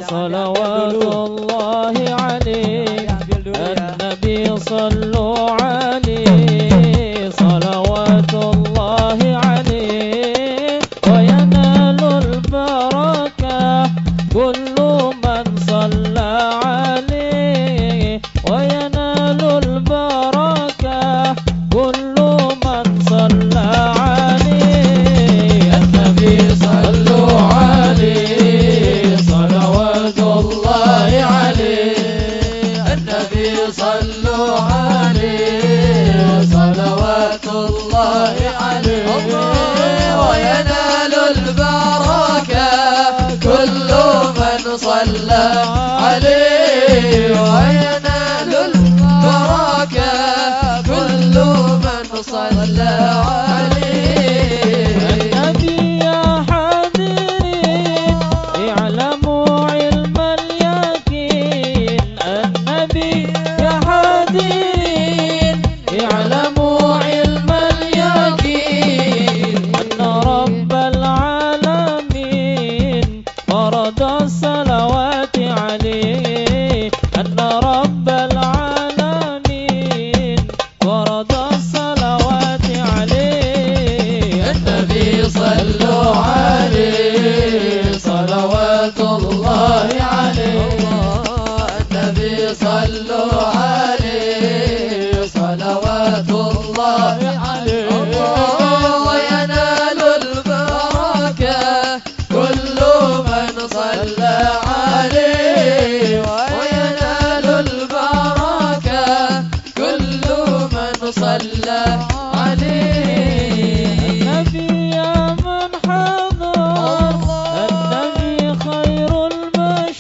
صلوات الله عليه النبي صلوا عليه صلوات الله عليه وينال البركة كل من صلى عليه وينال البركة كل من صلى عليه النبي صلوا عليه صلوات الله عليه النبي صلوا عليه صلوات الله عليه وينال البركة كل من صلى عليه وينال البركة كل من صلى عليه النبي يا حاضرين اعلموا علم اليقين النبي يا حاضرين اعلموا علم اليقين أن رب العالمين فرض الصلوات عليه أن رب العالمين فرض الصلوات عليه النبي صلوا عليه صلوات الله عليه النبي صلوا عليه صلوات الله عليه وينال البركة كل من صلى عليه وينال البركة كل من صلى عليه النبي يا من حضر النبي خير البشر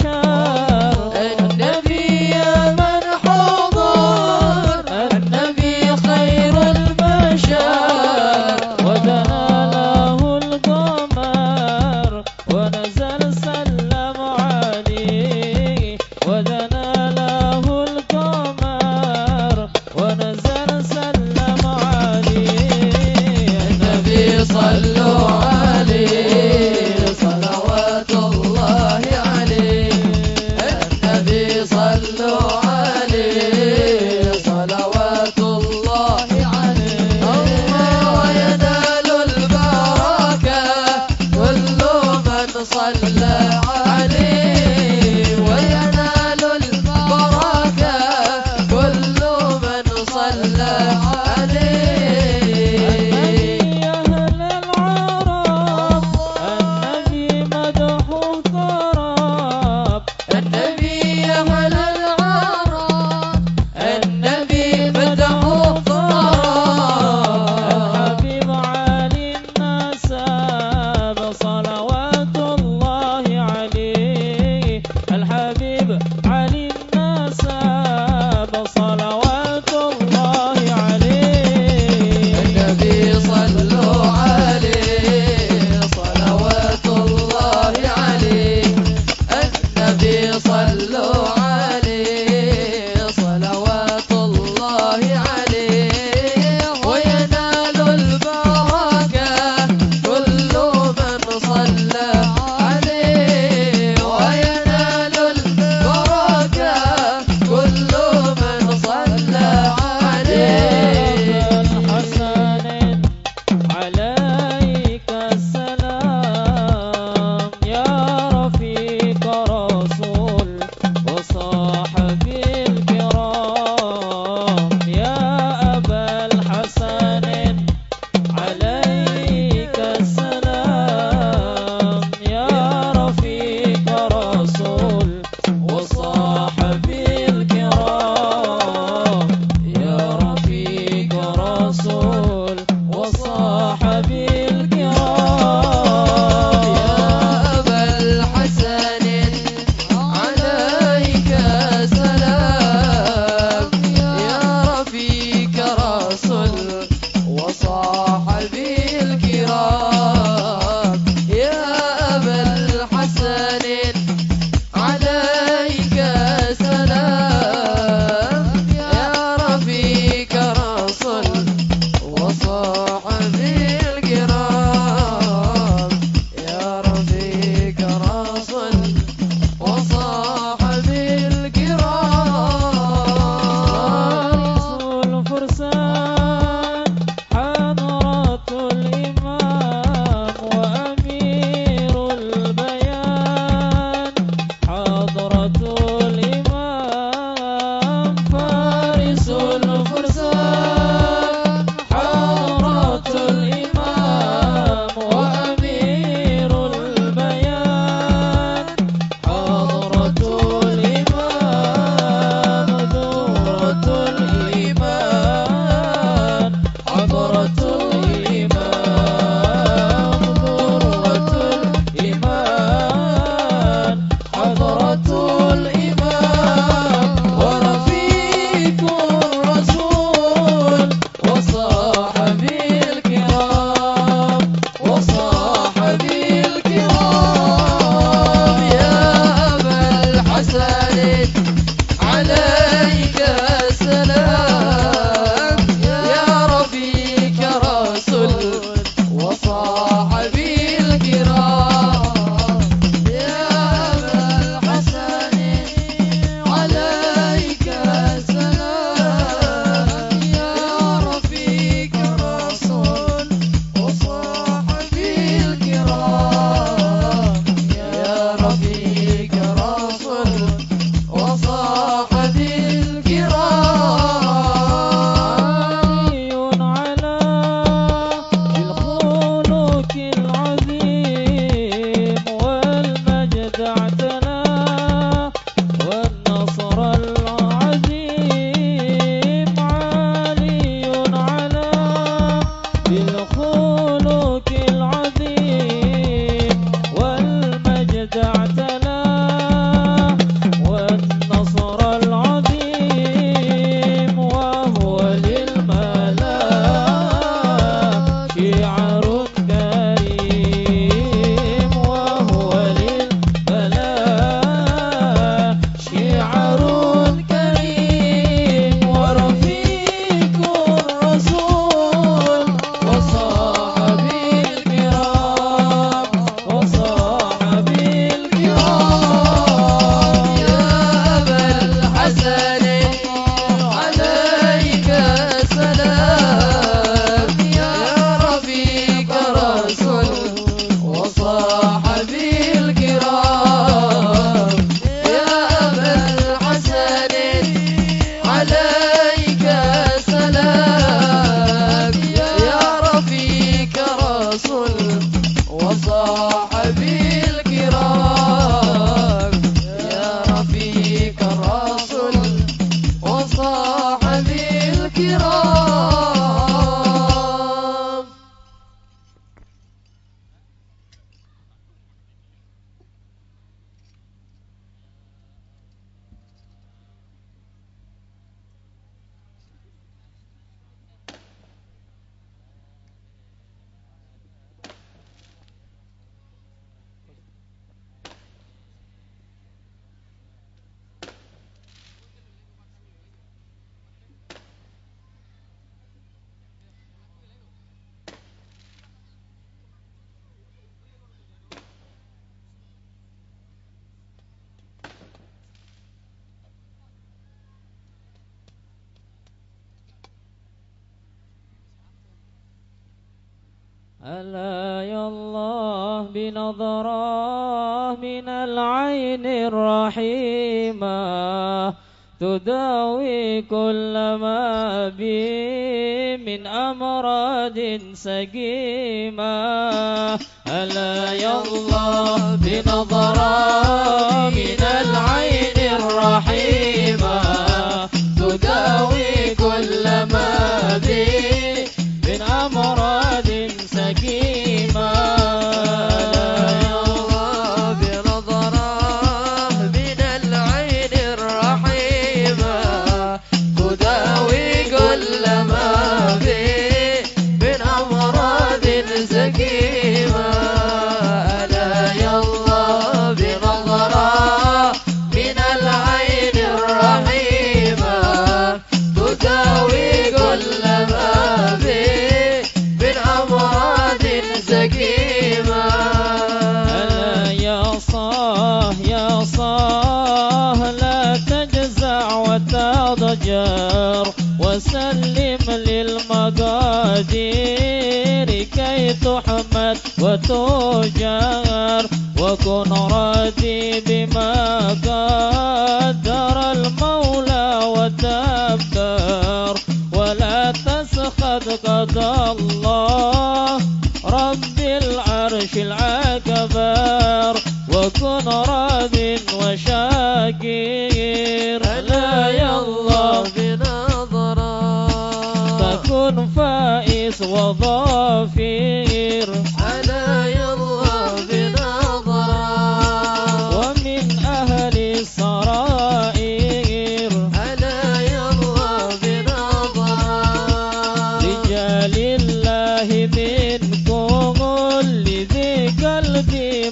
ألا يا الله بنظرة من العين الرحيمة تداوي كل ما بي من أمراض سقيمة. ألا يا الله بنظرة من العين الرحيمة تداوي كل ما بي من أمراض سقيمة. وسلم للمقادير كي تحمد وتجار وكن راضي بما قدر المولى وتبتر ولا تسخط قضى الله رب العرش الأكبر وكن راض وشاكر. لا يا الله تكن فائز وظافر. ألا يا الله بنظرة ومن أهل السرائر. ألا يا الله بنظرة رجال الله من كل ذي قلب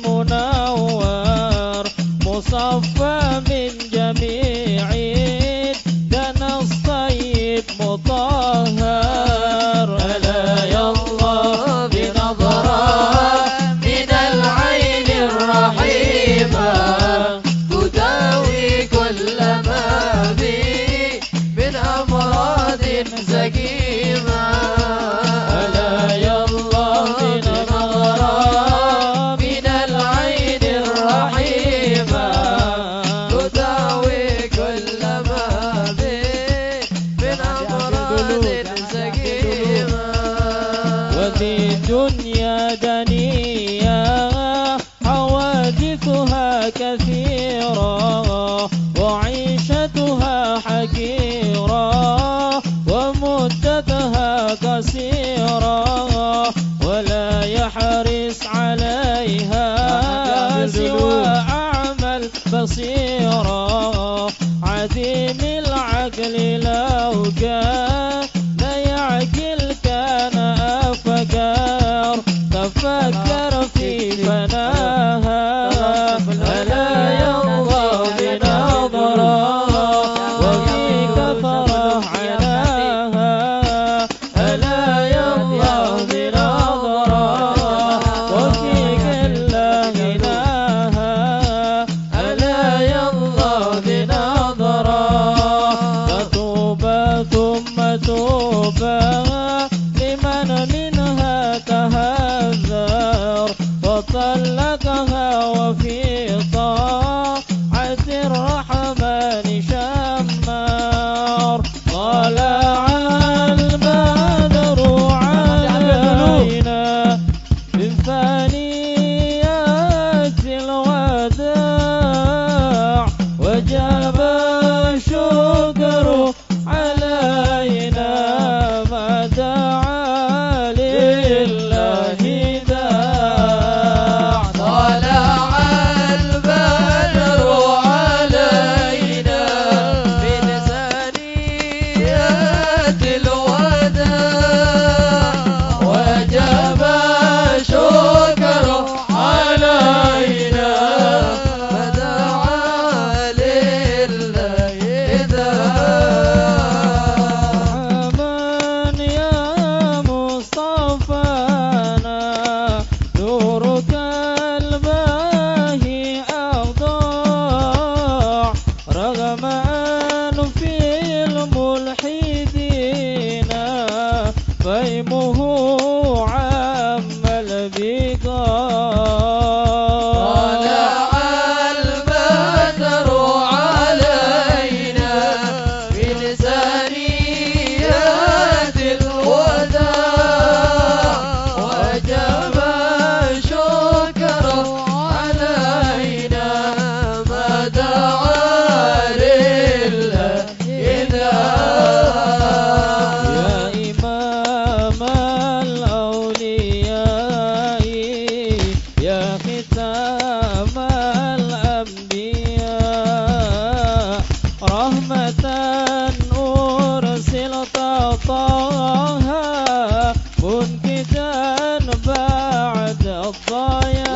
منور مصفى من جميع دنا الصيد مطهر. ألا يا الله بنظرة من العين الرحيمة تداوي كل ما بي من أمراض سقيمة. ألا يا الله بنظرة من العين الرحيمة تداوي كل ما بي من أمراض سقيمة. وفي الدنيا دنيا حوادثها كثيرة وعيشتها حقيرة ومدتها قصيرة ولا يحرص عليها سوى أعمى البصيرة عديم العقل لو كان لا يعقل كان أفكار تفكر في فناها. ألا يا الله بنظرة وفيك فرح عناها. ألا يا الله بنظرة وفيك الله غناها. ألا يا الله بنظرة تطوبى ثم طه منكدا بعد الضياء.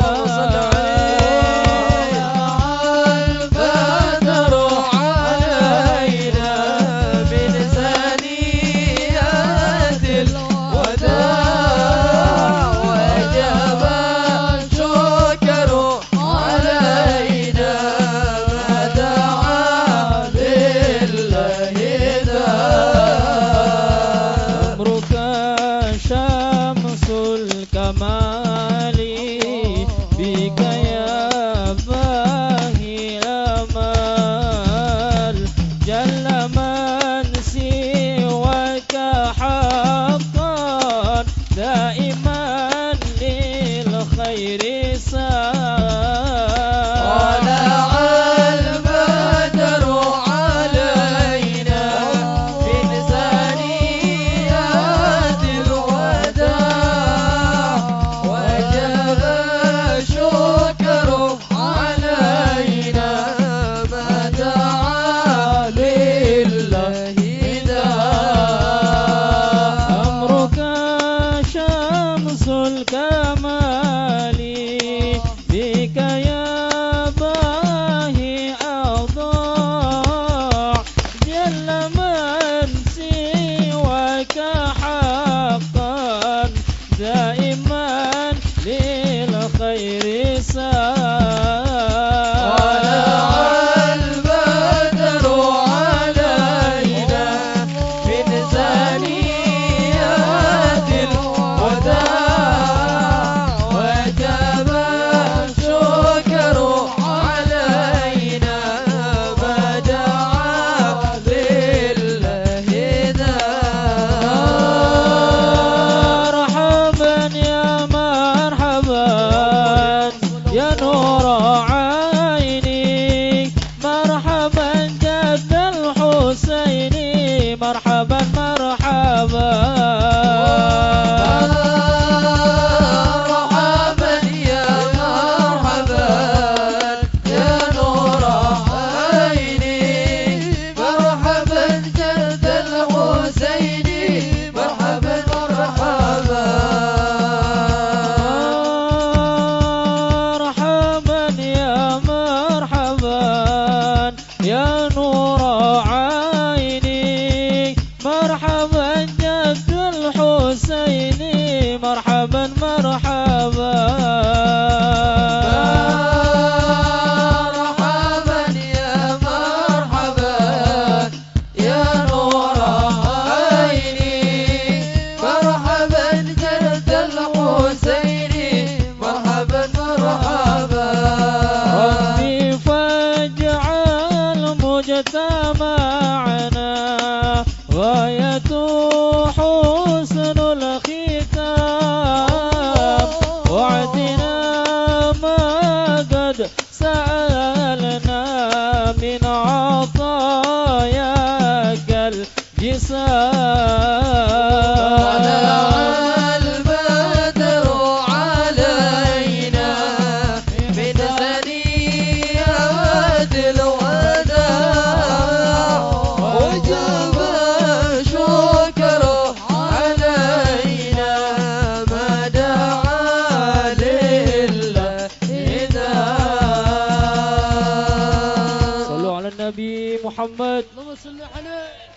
محمد اللهم صل عليه.